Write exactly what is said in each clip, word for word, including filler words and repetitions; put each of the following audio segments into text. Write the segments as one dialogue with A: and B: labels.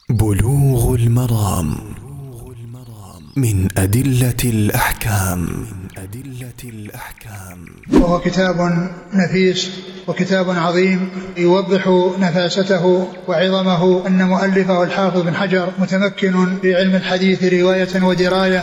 A: بلوغ المرام من أدلة الأحكام.
B: وهو كتاب نفيس وكتاب عظيم يوضح نفاسته وعظمه. أن مؤلفه الحافظ بن حجر متمكن في علم الحديث رواية ودراية.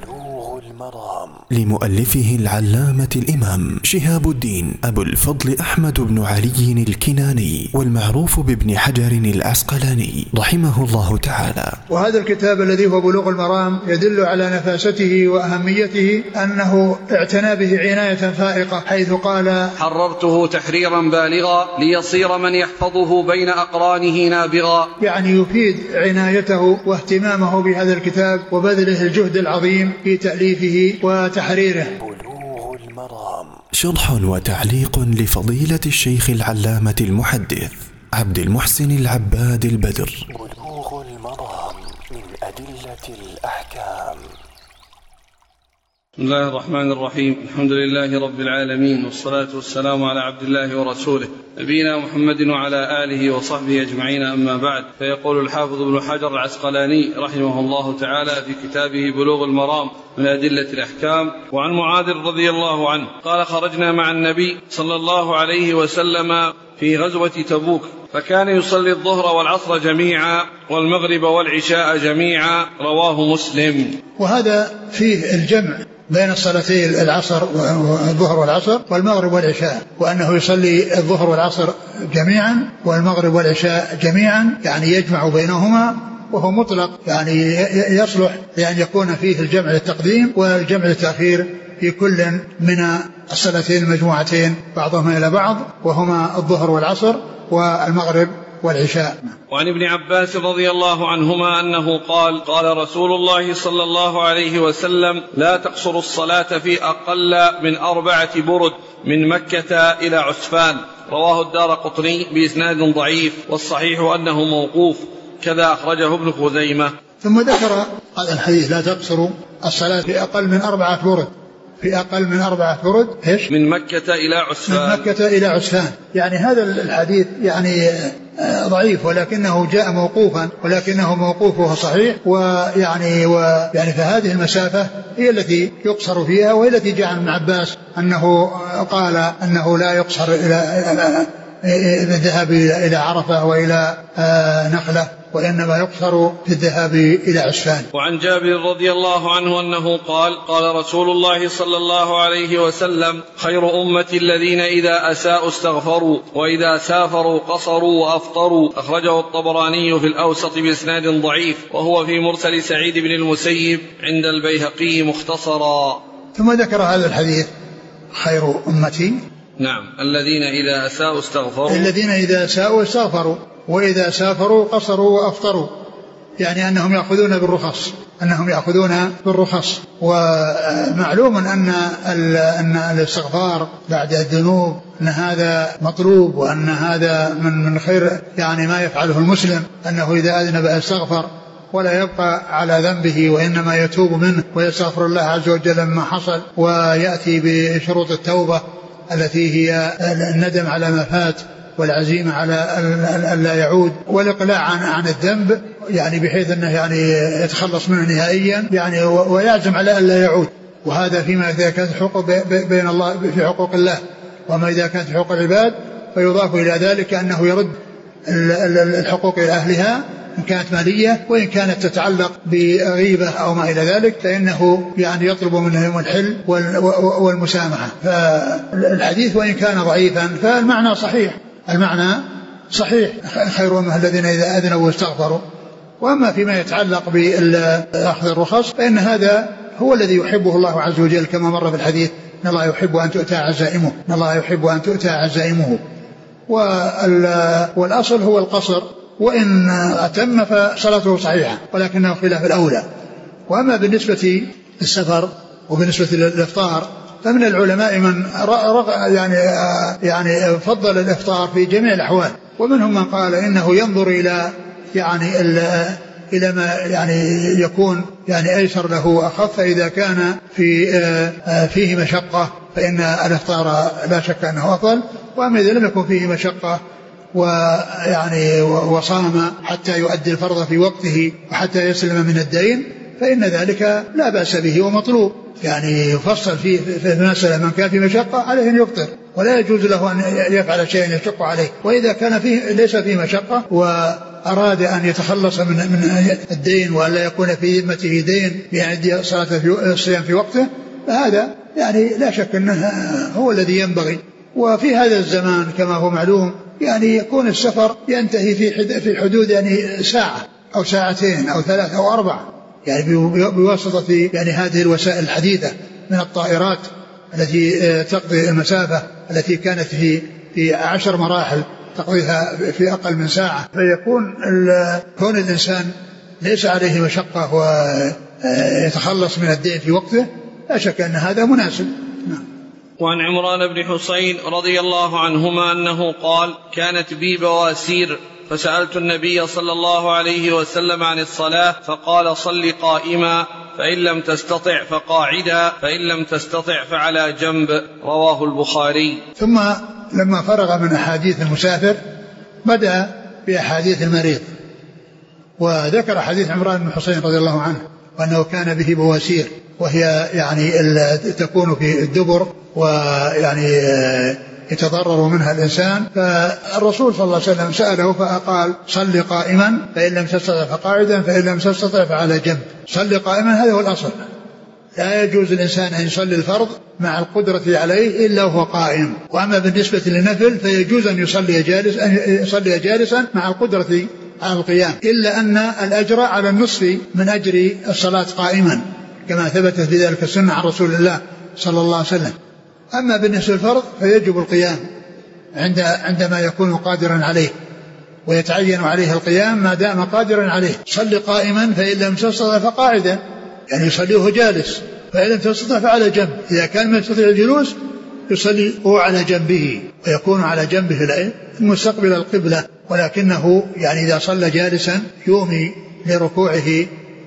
A: لمؤلفه العلامة الإمام شهاب الدين أبو الفضل أحمد بن علي الكناني، والمعروف بابن حجر العسقلاني رحمه الله تعالى.
B: وهذا الكتاب الذي هو بلوغ المرام يدل على نفاسته وأهميته، أنه اعتنى به عناية فائقة، حيث قال:
C: حررته تحريرا بالغا ليصير من يحفظه بين أقرانه نابغا.
B: يعني يفيد عنايته واهتمامه بهذا الكتاب وبذله الجهد العظيم في تأليفه وتحريره.
A: بلوغ المرام شرح وتعليق لفضيلة الشيخ العلامة المحدث عبد المحسن العباد البدر. بلوغ المرام من أدلة الأحكام.
C: بسم الله الرحمن الرحيم. الحمد لله رب العالمين، والصلاة والسلام على عبد الله ورسوله نبينا محمد وعلى آله وصحبه أجمعين، أما بعد. فيقول الحافظ ابن حجر العسقلاني رحمه الله تعالى في كتابه بلوغ المرام من أدلة الأحكام: وعن معاذ رضي الله عنه قال: خرجنا مع النبي صلى الله عليه وسلم في غزوة تبوك، فكان يصلي الظهر والعصر جميعا والمغرب والعشاء جميعا. رواه مسلم.
B: وهذا فيه الجمع بين الصلاتين، العصر والظهر والعصر والمغرب والعشاء، وأنه يصلي الظهر والعصر جميعا والمغرب والعشاء جميعا، يعني يجمع بينهما، وهو مطلق، يعني يصلح لأن يكون فيه الجمع للتقديم والجمع للتأخير في كل من الصلاتين المجموعتين بعضهما إلى بعض، وهما الظهر والعصر والمغرب والعشاء.
C: وعن ابن عباس رضي الله عنهما أنه قال: قال رسول الله صلى الله عليه وسلم: لا تقصر الصلاة في أقل من أربعة برد من مكة إلى عسفان. رواه الدارقطني بإسناد ضعيف، والصحيح أنه موقوف، كذا أخرجه ابن خزيمة.
B: ثم ذكر هذا الحديث: لا تقصر الصلاة في أقل من أربعة برد في أقل من أربعة برد إيش؟
C: من مكة إلى عسفان.
B: من مكة إلى عسفان. يعني هذا الحديث يعني ضعيف، ولكنه جاء موقوفا، ولكنه موقوفه صحيح. ويعني ويعني فهذه المسافة هي التي يقصر فيها، وهي التي جاء عن ابن عباس أنه قال أنه لا يقصر إلى الذهاب إلى عرفة وإلى نخلة، وإنما يقصر في الذهاب إلى عسفان.
C: وعن جابر رضي الله عنه أنه قال: قال رسول الله صلى الله عليه وسلم: خير أمتي الذين إذا أساءوا استغفروا، وإذا سافروا قصروا وأفطروا. أخرجه الطبراني في الأوسط بإسناد ضعيف، وهو في مرسل سعيد بن المسيب عند البيهقي مختصرا.
B: ثم ذكر هذا الحديث: خير أمتي،
C: نعم، الذين إذا أساءوا استغفروا،
B: الذين إذا أساءوا استغفروا، وإذا سافروا قصروا وأفطروا، يعني أنهم يأخذون بالرخص أنهم يأخذون بالرخص. ومعلوم أن أن الاستغفار بعد الذنوب أن هذا مطلوب، وأن هذا من من خير يعني ما يفعله المسلم، أنه إذا أذنب استغفر ولا يبقى على ذنبه، وإنما يتوب منه ويستغفر الله عز وجل مما حصل، ويأتي بشروط التوبة التي هي الندم على ما فات، والعزيمة على أن لا يعود، والإقلاع عن عن الذنب، يعني بحيث أنه يعني يتخلص منه نهائيا، يعني ويعزم على أن لا يعود. وهذا فيما إذا كانت حقوق بين الله في حقوق الله، وما إذا كانت حقوق العباد فيضاف إلى ذلك أنه يرد الحقوق إلى أهلها إن كانت مالية، وإن كانت تتعلق بغيبة أو ما إلى ذلك، فإنه يعني يطلب منهم الحل والمسامحة. فالحديث وإن كان ضعيفا فالمعنى صحيح، المعنى صحيح: خير أمة الذين إذا أذنوا واستغفروا. وأما فيما يتعلق بأخذ الرخص فإن هذا هو الذي يحبه الله عز وجل، كما مر في الحديث: إن الله يحب أن تؤتى عزائمه إن الله يحب أن تؤتى عزائمه. والأصل هو القصر، وإن أتم فصلاته صحيحة، ولكنه خلاف الأولى. وأما بالنسبة للسفر وبالنسبة للإفطار فمن العلماء من يعني يعني فضل الإفطار في جميع الأحوال، ومنهم من قال إنه ينظر إلى يعني إلى ما يعني يكون يعني أيسر له أخف، فإذا كان في فيه مشقة فإن الإفطار لا شك أنه أفضل، وأما إذا لم يكن فيه مشقة ويعني وصام حتى يؤدي الفرض في وقته وحتى يسلم من الدين فإن ذلك لا بأس به ومطلوب. يعني يفصل في في المسألة من كان في مشقة عليه أن يفطر ولا يجوز له أن يفعل شيئا يشق عليه. وإذا كان فيه ليس فيه مشقة وأراد أن يتخلص من من الدين ولا يكون في ذمته دين بأن صلاة الصيام في وقته فهذا يعني لا شك أنه هو الذي ينبغي. وفي هذا الزمان كما هو معلوم يعني يكون السفر ينتهي في في حدود يعني ساعة أو ساعتين أو ثلاث أو أربع يعني بواسطة يعني هذه الوسائل الحديثة من الطائرات التي تقضي المسافة التي كانت في في عشر مراحل تقضيها في أقل من ساعة. فيكون كون الإنسان ليس عليه مشقة ويتخلص من الدين في وقته لا شك أن هذا مناسب.
C: وعن عمران بن حسين رضي الله عنهما أنه قال كانت بي بواسير فسألت النبي صلى الله عليه وسلم عن الصلاة فقال صل قائما فإن لم تستطع فقاعدا فإن لم تستطع فعلى جنب. رواه البخاري.
B: ثم لما فرغ من أحاديث المسافر بدأ بأحاديث المريض وذكر حديث عمران بن حسين رضي الله عنه وأنه كان به بواسير وهي يعني تكون في الدبر ويعني يتضرر منها الإنسان. فالرسول صلى الله عليه وسلم سأله فقال صل قائما فإن لم تستطع فقاعدا فإن لم تستطع فعلى جنب. صل قائما هذا هو الأصل. لا يجوز الإنسان أن يصلي الفرض مع القدرة عليه إلا وهو قائم. وأما بالنسبة للنفل فيجوز أن يصلي جالس أن يصلي جالسا مع القدرة على القيام إلا أن الأجر على النصف من أجر الصلاة قائما كما ثبتت في ذلك السنة عن رسول الله صلى الله عليه وسلم. أما بالنسبة للفرض فيجب القيام عند عندما يكون قادرا عليه ويتعين عليه القيام ما دام قادرا عليه. صلي قائما فإن لم تستطع فقاعدا يعني يصليه جالس فإن لم تستطع فعلى جنب. إذا كان ما يستطيع الجلوس يصلي هو على جنبه ويكون على جنبه مستقبل القبلة ولكنه يعني إذا صلى جالسا يومي لركوعه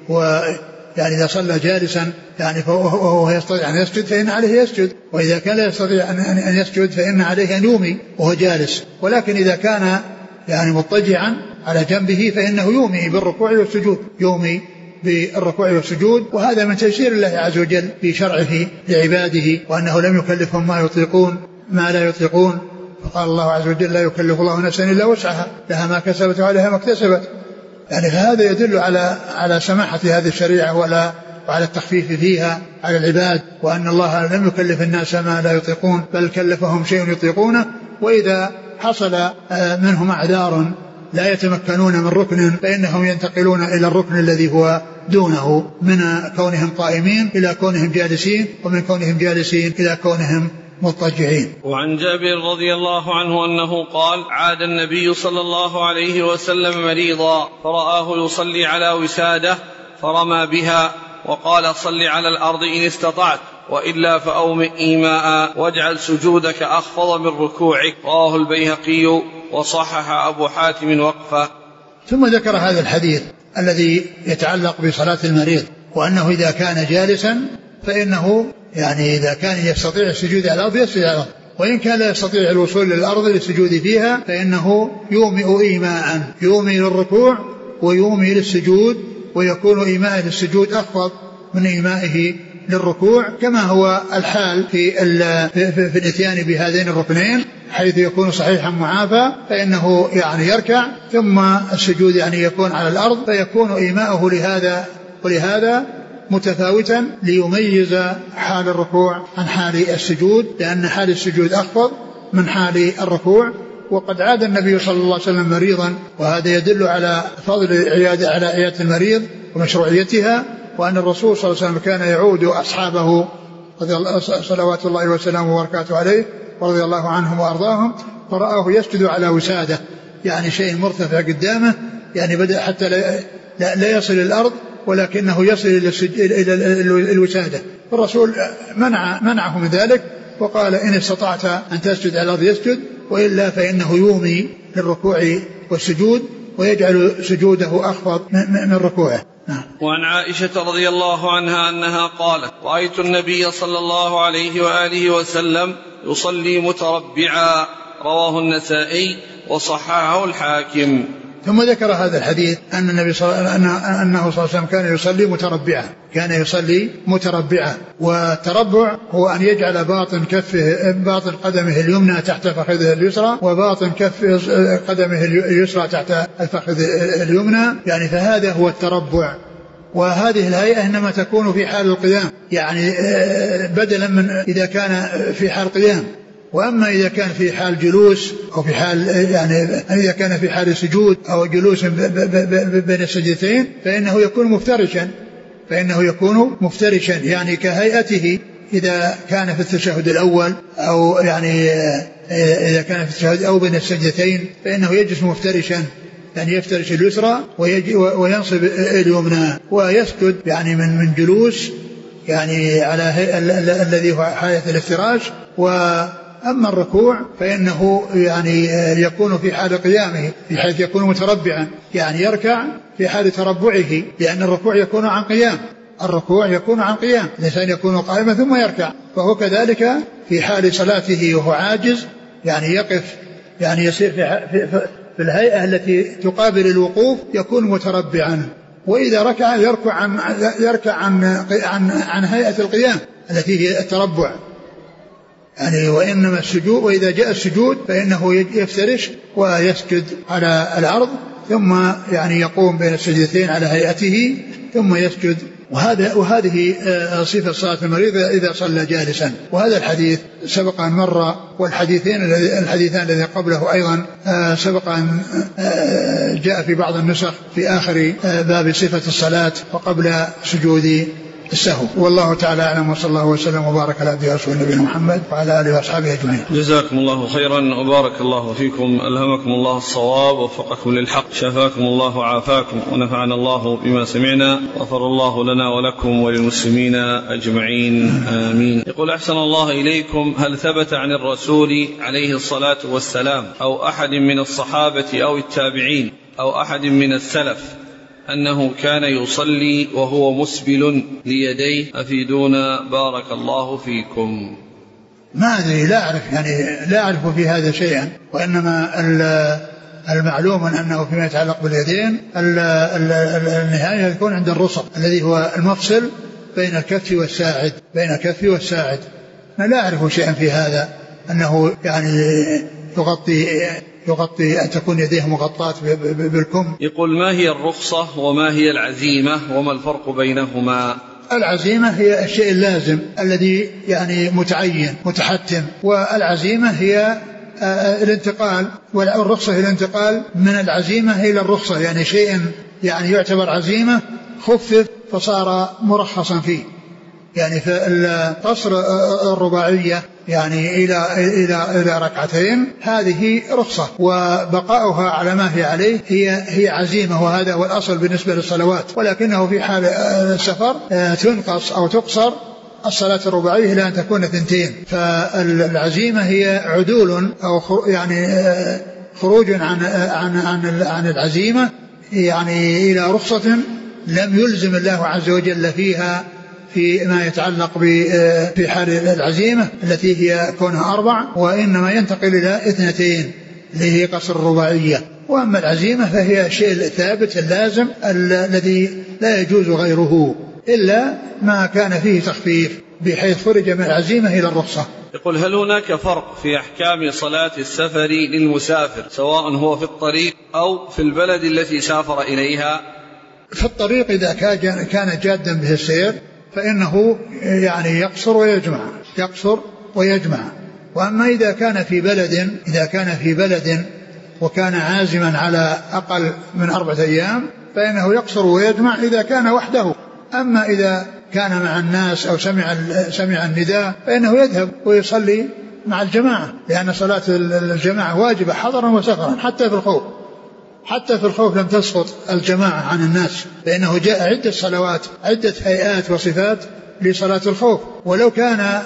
B: ويعني إذا صلى جالسا يعني وهو يستطيع أن يسجد فإن عليه يسجد وإذا كان لا يستطيع أن يسجد فإن عليه أن يومي وهو جالس. ولكن إذا كان يعني مضطجعا على جنبه فإنه يومي بالركوع والسجود يومي بالركوع والسجود. وهذا من تيسير الله عز وجل في شرعه لعباده وأنه لم يكلفهم ما يطيقون ما لا يطيقون. فقال الله عز وجل لا يكلف الله نفسا إلا وسعها لها ما كسبت وعليها ما اكتسبت. يعني هذا يدل على على سماحة هذه الشريعة ولا وعلى التخفيف فيها على العباد وأن الله لم يكلف الناس ما لا يطيقون بل كلفهم شيء يطيقونه. وإذا حصل منهم أعذار لا يتمكنون من ركن فإنهم ينتقلون إلى الركن الذي هو دونه من كونهم قائمين إلى كونهم جالسين ومن كونهم جالسين إلى كونهم مضطجعين.
C: وعن جابر رضي الله عنه أنه قال عاد النبي صلى الله عليه وسلم مريضا فرآه يصلي على وسادة فرمى بها وقال صل على الأرض إن استطعت وإلا فأومئ إيماء واجعل سجودك أخفض من ركوعك. رواه البيهقي وصحح أبو حاتم وقفه.
B: ثم ذكر هذا الحديث الذي يتعلق بصلاة المريض وأنه إذا كان جالسا فإنه يعني إذا كان يستطيع السجود على الأرض يسجد على الأرض وإن كان لا يستطيع الوصول للأرض للسجود فيها فإنه يومئ إيماء يومي للركوع ويومي للسجود ويكون إيماء للسجود أخفض من إيمائه للركوع كما هو الحال في, في, في الاتيان بهذين الركنين حيث يكون صحيحا معافى فإنه يعني يركع ثم السجود يعني يكون على الأرض فيكون إيماءه لهذا ولهذا متفاوتا ليميز حال الركوع عن حال السجود لأن حال السجود أخفض من حال الركوع. وقد عاد النبي صلى الله عليه وسلم مريضا وهذا يدل على فضل عيادة على عيادة المريض ومشروعيتها وأن الرسول صلى الله عليه وسلم كان يعود أصحابه صلوات الله وسلامه وبركاته عليه ورضي الله عنهم وأرضاهم فرآه يسجد على وسادة يعني شيء مرتفع قدامه يعني بدأ حتى لا, لا يصل الأرض ولكنه يصل إلى الوسادة. الرسول منع منعه من ذلك وقال إن استطعت أن تسجد على الأرض يسجد وإلا فإنه يومي للركوع والسجود ويجعل سجوده أخفض من ركوعه.
C: وعن عائشة رضي الله عنها أنها قالت رأيت النبي صلى الله عليه وآله وسلم يصلي متربعا. رواه النسائي وصححه الحاكم.
B: ثم ذكر هذا الحديث أن النبي صلى الله أنه صلى الله عليه وسلم كان يصلي متربعا كان يصلي متربعا والتربع هو أن يجعل باطن كفه باطن قدمه اليمنى تحت فخذه اليسرى وباطن كف قدمه اليسرى تحت الفخذ اليمنى، يعني فهذا هو التربع. وهذه الهيئة إنما تكون في حال القيام، يعني بدلا من إذا كان في حال قيام. وأما إذا كان في حال جلوس أو في حال يعني إذا كان في حال سجود أو جلوس بين السجدتين فإنه يكون مفترشا فإنه يكون مفترشا يعني كهيئته إذا كان في التشهد الأول أو يعني إذا كان في التشهد أو بين السجدتين فإنه يجلس مفترشا، يعني يفترش اليسرى وينصب اليمنى ويسجد يعني من من جلوس يعني على الذي هو حالة الافتراش. وأما الركوع فإنه يعني يكون في حال قيامه بحيث يكون متربعا، يعني يركع في حال تربعه، لأن الركوع يكون عن قيام الركوع يكون عن قيام الإنسان يكون قائما ثم يركع. وهو كذلك في حال صلاته وهو عاجز يعني يقف يعني يصير في, في, في الهيئة التي تقابل الوقوف يكون متربعا. وإذا ركع يركع عن يركع عن عن, عن هيئة القيام التي هي التربع يعني. وإنما السجود وإذا جاء السجود فإنه يفترش ويسجد على الأرض ثم يعني يقوم بين السجدتين على هيئته ثم يسجد. وهذا وهذه صفة صلاة المريض إذا صلى جالسا. وهذا الحديث سبق أن مر، والحديثين الحديثان الذي قبله أيضا سبق أن جاء في بعض النسخ في آخر باب صفة الصلاة وقبل سجود السهو. والله تعالى أعلم، وصلى الله وسلم وبارك على عبده ورسوله نبينا محمد وعلى آله وأصحابه أجمعين.
C: جزاكم الله خيرا وبارك الله فيكم، ألهمكم الله الصواب ووفقكم للحق، شفاكم الله وعافاكم، ونفعنا الله بما سمعنا، غفر الله لنا ولكم وللمسلمين أجمعين آمين. يقول أحسن الله إليكم، هل ثبت عن الرسول عليه الصلاة والسلام أو أحد من الصحابة أو التابعين أو أحد من السلف أنه كان يصلي وهو مسبل ليديه؟ أفيدونا بارك الله فيكم.
B: ما أدري، لا أعرف يعني لا أعرف في هذا شيئا، وإنما المعلوم أنه فيما يتعلق باليدين النهاية يكون عند الرسغ الذي هو المفصل بين الكف والساعد بين الكف والساعد. أنا لا أعرف شيئا في هذا أنه يعني يغطي يغطي أن تكون يديه مغطاة بالكم.
C: يقول ما هي الرخصة وما هي العزيمة وما الفرق بينهما؟
B: العزيمة هي الشيء اللازم الذي يعني متعين متحتم، والعزيمة هي الانتقال، والرخصة هي الانتقال من العزيمة إلى الرخصة، يعني شيء يعني يعتبر عزيمة خفف فصار مرخصا فيه. يعني فالقصر الرباعية يعني إلى إلى إلى ركعتين هذه رخصة، وبقاؤها على ما هي عليه هي هي عزيمة، وهذا هو الأصل بالنسبة للصلوات. ولكنه في حال السفر تنقص أو تقصر الصلاة الرباعية إلى أن تكون اثنتين. فالعزيمة هي عدول أو يعني خروج عن عن عن عن العزيمة يعني إلى رخصة لم يلزم الله عز وجل فيها فيما يتعلق في حال العزيمة التي هي كونها أربع، وإنما ينتقل إلى اثنتين اللي هي قصر الرباعية. وأما العزيمة فهي الشيء الثابت اللازم الذي لا يجوز غيره إلا ما كان فيه تخفيف بحيث خرج من العزيمة إلى الرخصة.
C: يقول هل هناك فرق في أحكام صلاة السفر للمسافر سواء هو في الطريق أو في البلد التي سافر إليها؟
B: في الطريق إذا كان جادا به السير فإنه يعني يقصر ويجمع يقصر ويجمع. وأما إذا كان في بلد إذا كان في بلد وكان عازما على أقل من أربعة أيام فإنه يقصر ويجمع إذا كان وحده. أما إذا كان مع الناس أو سمع سمع النداء فإنه يذهب ويصلي مع الجماعة، لأن صلاة الجماعة واجبة حضرا وسفرا. حتى في الخوف حتى في الخوف لم تسقط الجماعة عن الناس، لأنه جاء عدة صلوات عدة هيئات وصفات لصلاة الخوف. ولو كان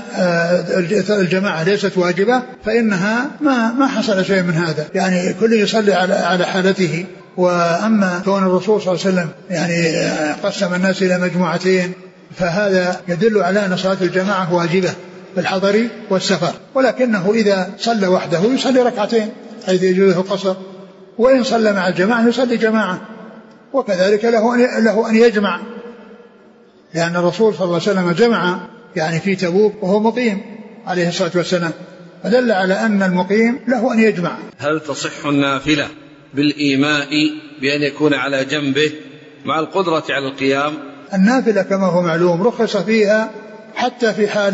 B: الجماعة ليست واجبة فإنها ما ما حصل شيء من هذا، يعني كل يصلي على على حالته. وأما كون الرسول صلى الله عليه وسلم يعني قسم الناس إلى مجموعتين فهذا يدل على أن صلاة الجماعة واجبة في الحضر والسفر، ولكنه إذا صلى وحده يصلي ركعتين حيث يجوز له القصر، وإن صلى مع الجماعة يصلي جماعة، وكذلك له أن له أن يجمع، لأن الرسول صلى الله عليه وسلم جمع يعني في تبوك وهو مقيم عليه الصلاة والسلام، فدل على أن المقيم له أن يجمع.
C: هل تصح النافلة بالإيماء بأن يكون على جنبه مع القدرة على القيام؟
B: النافلة كما هو معلوم رخص فيها حتى في حال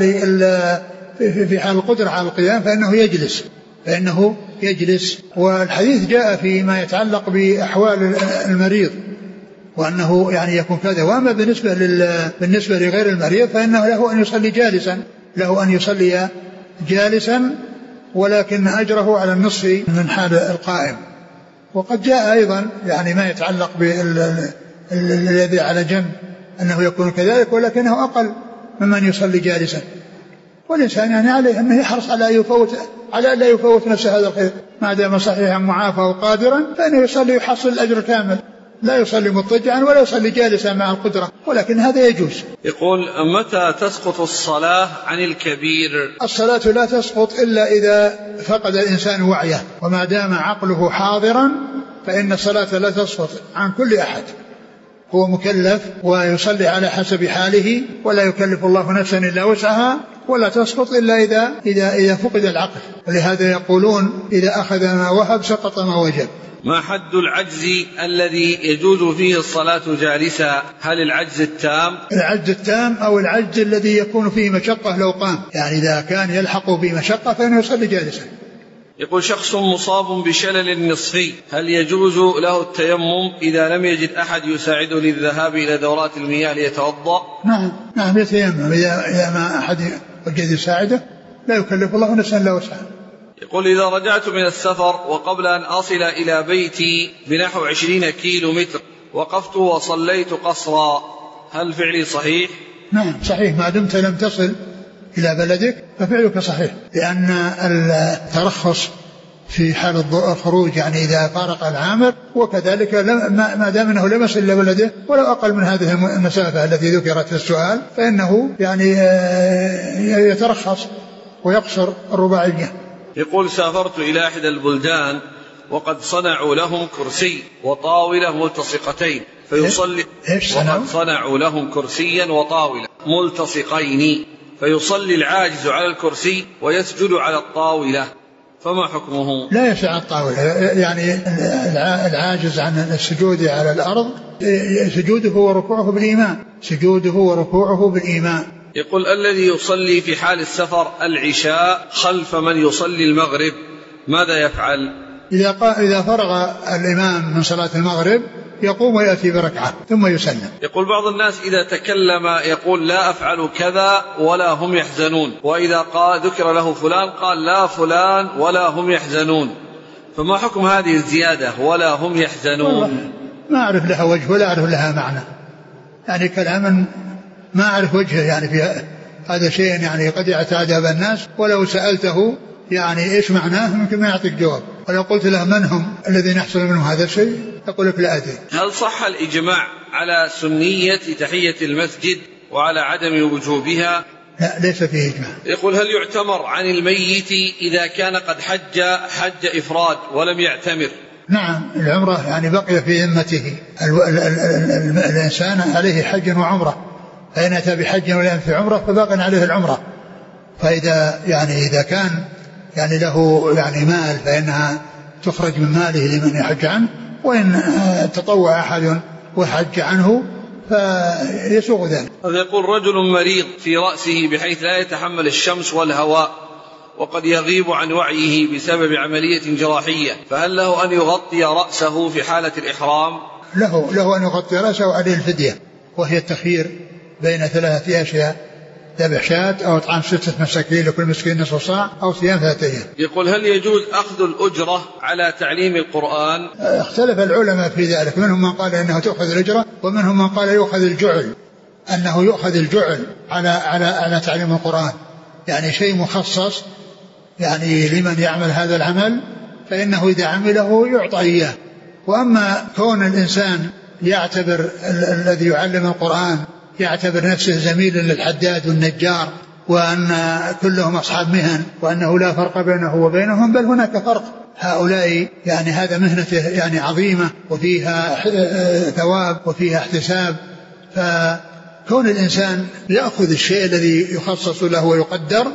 B: في حال القدرة على القيام، فإنه يجلس فإنه يجلس والحديث جاء فيما يتعلق بأحوال المريض وأنه يعني يكون كذا. وأما بالنسبة لل... بالنسبة لغير المريض فإنه له أن يصلي جالسا له أن يصلي جالسا ولكن أجره على النصف من حال القائم. وقد جاء أيضا يعني ما يتعلق بالذي على جنب أنه يكون كذلك ولكنه أقل ممن يصلي جالسا. والإنسان يعني عليه أنه يحرص على يفوت على لا يفوت نفسه هذا الخير، ما دام صحيحا معافى وقادرا فإنه يصلي يحصل الأجر كامل، لا يصلي مضطجعا ولا يصلي جالسا مع القدرة، ولكن هذا يجوز.
C: يقول متى تسقط الصلاة عن الكبير؟
B: الصلاة لا تسقط إلا إذا فقد الإنسان وعيه، وما دام عقله حاضرا فإن الصلاة لا تسقط عن كل أحد، هو مكلف ويصلي على حسب حاله ولا يكلف الله نفسا إلا وسعها، ولا تسقط إلا إذا, إذا, إذا فقد العقل. ولهذا يقولون إذا أخذ ما وهب سقط ما وجب.
C: ما حد العجز الذي يجوز فيه الصلاة جالسا؟ هل العجز التام؟
B: العجز التام أو العجز الذي يكون فيه مشقة لو قام، يعني إذا كان يلحق بمشقة فإنه يصلي جالسا.
C: يقول شخص مصاب بشلل نصفي، هل يجوز له التيمم إذا لم يجد أحد يساعده للذهاب إلى دورات المياه ليتوضأ؟
B: نعم نعم يتيمم إذا, إذا ما أحد وجد يساعده، لا يكلف الله نفسا إلا وسعها.
C: يقول إذا رجعت من السفر وقبل أن أصل إلى بيتي بنحو عشرين كيلو متر وقفت وصليت قصرا، هل فعلي صحيح؟
B: نعم صحيح، ما دمت لم تصل إلى بلدك ففعلك صحيح، لأن الترخص في حال الخروج يعني إذا فارق العامر، وكذلك ما دام أنه لم يصل إلى بلده ولو أقل من هذه المسافة التي ذكرت في السؤال فإنه يعني يترخص ويقصر الرباعية.
C: يقول سافرت إلى إحدى البلدان وقد صنعوا لهم كرسي وطاولة ملتصقتين فيصلي وقد صنعوا لهم كرسيا وطاولة ملتصقين فيصلي العاجز على الكرسي ويسجد على الطاولة، فما حكمه؟
B: لا يسع الطاولة، يعني العاجز عن السجود على الأرض سجوده وركوعه بالإيمان سجوده وركوعه بالإيمان.
C: يقول الذي يصلي في حال السفر العشاء خلف من يصلي المغرب ماذا يفعل؟
B: إذا, إذا فرغ الإمام من صلاة المغرب يقوم ويأتي بركعة ثم يسلم.
C: يقول بعض الناس إذا تكلم يقول لا أفعل كذا ولا هم يحزنون، وإذا قال ذكر له فلان قال لا فلان ولا هم يحزنون، فما حكم هذه الزيادة ولا هم يحزنون؟
B: ما أعرف لها وجه ولا أعرف لها معنى، يعني كلاما ما أعرف وجهه، يعني في هذا شيء يعني قد يعتاد الناس، ولو سألته يعني إيش معناه ممكن ما يعطيك جواب، ولو قلت له من هم الذين يحصل منهم هذا الشيء يقول لك لا أدري.
C: هل صح الإجماع على سنية تحية المسجد وعلى عدم وجوبها؟
B: لا ليس فيه إجماع.
C: يقول هل يعتمر عن الميت إذا كان قد حج حج إفراد ولم يعتمر؟
B: نعم العمرة يعني بقي في ذمته الإنسان عليه حج وعمرة، فإن أتى بحج ولم في عمرة فباق عليه العمرة، فإذا يعني إذا كان يعني له يعني مال فإنها تخرج من ماله لمن يحج عنه، وإن تطوع أحد وحج عنه فيسوغ ذلك.
C: هذا يقول رجل مريض في رأسه بحيث لا يتحمل الشمس والهواء وقد يغيب عن وعيه بسبب عملية جراحية، فهل له أن يغطي رأسه في حالة الإحرام؟
B: له, له أن يغطي رأسه عليه الفدية، وهي التخيير بين ثلاثة أشياء: ذبح شاة أو إطعام ستة مساكين لكل مسكين نصف صاع أو صيام ثلاثة أيام.
C: يقول هل يجوز أخذ الأجرة على تعليم القرآن؟
B: اختلف العلماء في ذلك، منهم من قال إنه تأخذ الأجرة ومنهم من قال يؤخذ الجعل، أنه يؤخذ الجعل على على على تعليم القرآن، يعني شيء مخصص يعني لمن يعمل هذا العمل فإنه إذا عمله يعطى إياه. وأما كون الإنسان يعتبر الذي يعلم القرآن يعتبر نفسه زميل للحداد والنجار وأن كلهم أصحاب مهن وأنه لا فرق بينه وبينهم، بل هناك فرق. هؤلاء يعني هذا مهنته يعني عظيمة وفيها ثواب وفيها احتساب، فكون الإنسان يأخذ الشيء الذي يخصص له ويقدر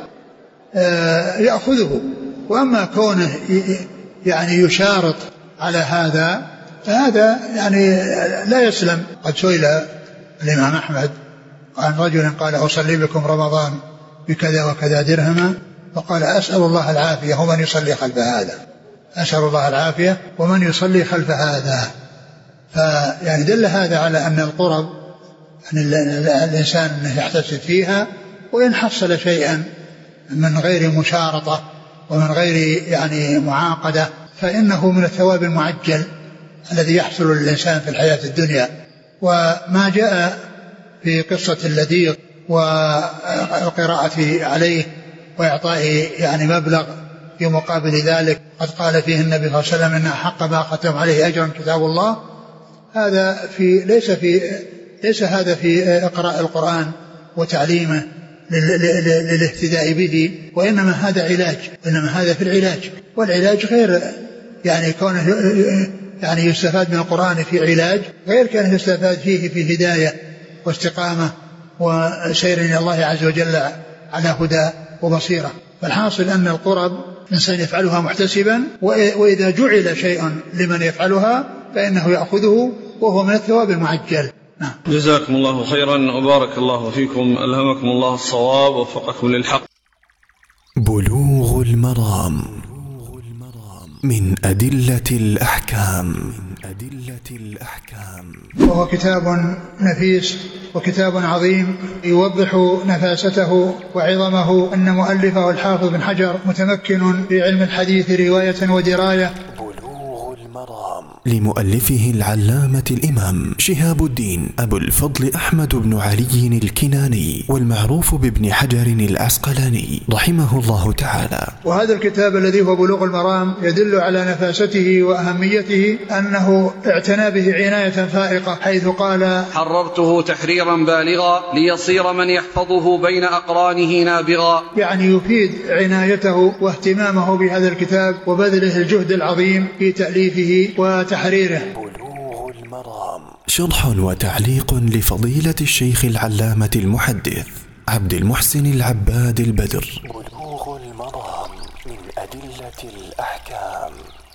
B: يأخذه، وأما كونه يعني يشارط على هذا فهذا يعني لا يسلم. قد سئل الإمام أحمد عن رجل قال أصلي بكم رمضان بكذا وكذا درهما، فقال أسأل الله العافية ومن يصلي خلف هذا، أسأل الله العافية ومن يصلي خلف هذا. فيعني دل هذا على أن القرب يعني الإنسان يحتسب فيها، وإن حصل شيئا من غير مشارطة ومن غير يعني معاقدة فإنه من الثواب المعجل الذي يحصل للإنسان في الحياة الدنيا. وما جاء في قصة اللذيذ والقراءة عليه وإعطائه يعني مبلغ في مقابل ذلك، قد قال فيه النبي صلى الله عليه وسلم إن حق ما ختم عليه أجرا كتاب الله، هذا في ليس في ليس هذا في إقراء القرآن وتعليمه للاهتداء به، وإنما هذا علاج، إنما هذا في العلاج، والعلاج غير يعني كونه يعني يستفاد من القرآن في علاج غير كان يستفاد فيه في هداية واستقامة وسير إلى الله عز وجل على هدى وبصيرة. فالحاصل أن القرب إنسان يفعلها محتسبا، وإذا جعل شيء لمن يفعلها فإنه يأخذه وهو من الثواب المعجل. نعم.
C: جزاكم الله خيرا وبارك الله فيكم، ألهمكم الله الصواب ووفقكم للحق.
A: بلوغ المرام من أدلة الأحكام. أدلة الأحكام
B: وهو كتاب نفيس وكتاب عظيم يوضح نفاسته وعظمه، أن مؤلفه الحافظ بن حجر متمكن في علم الحديث رواية ودراية.
A: بلوغ المرام لمؤلفه العلامة الإمام شهاب الدين أبو الفضل أحمد بن علي الكناني، والمعروف بابن حجر العسقلاني رحمه الله تعالى.
B: وهذا الكتاب الذي هو بلوغ المرام يدل على نفاسته وأهميته، أنه اعتنى به عناية فائقة، حيث قال
C: حررته تحريرا بالغا ليصير من يحفظه بين أقرانه نابغا،
B: يعني يفيد عنايته واهتمامه بهذا الكتاب وبذله الجهد العظيم في تأليفه وتحريره.
A: بلوغ المرام شرح وتعليق لفضيلة الشيخ العلامة المحدث عبد المحسن العباد البدر. بلوغ المرام من أدلة الأحكام.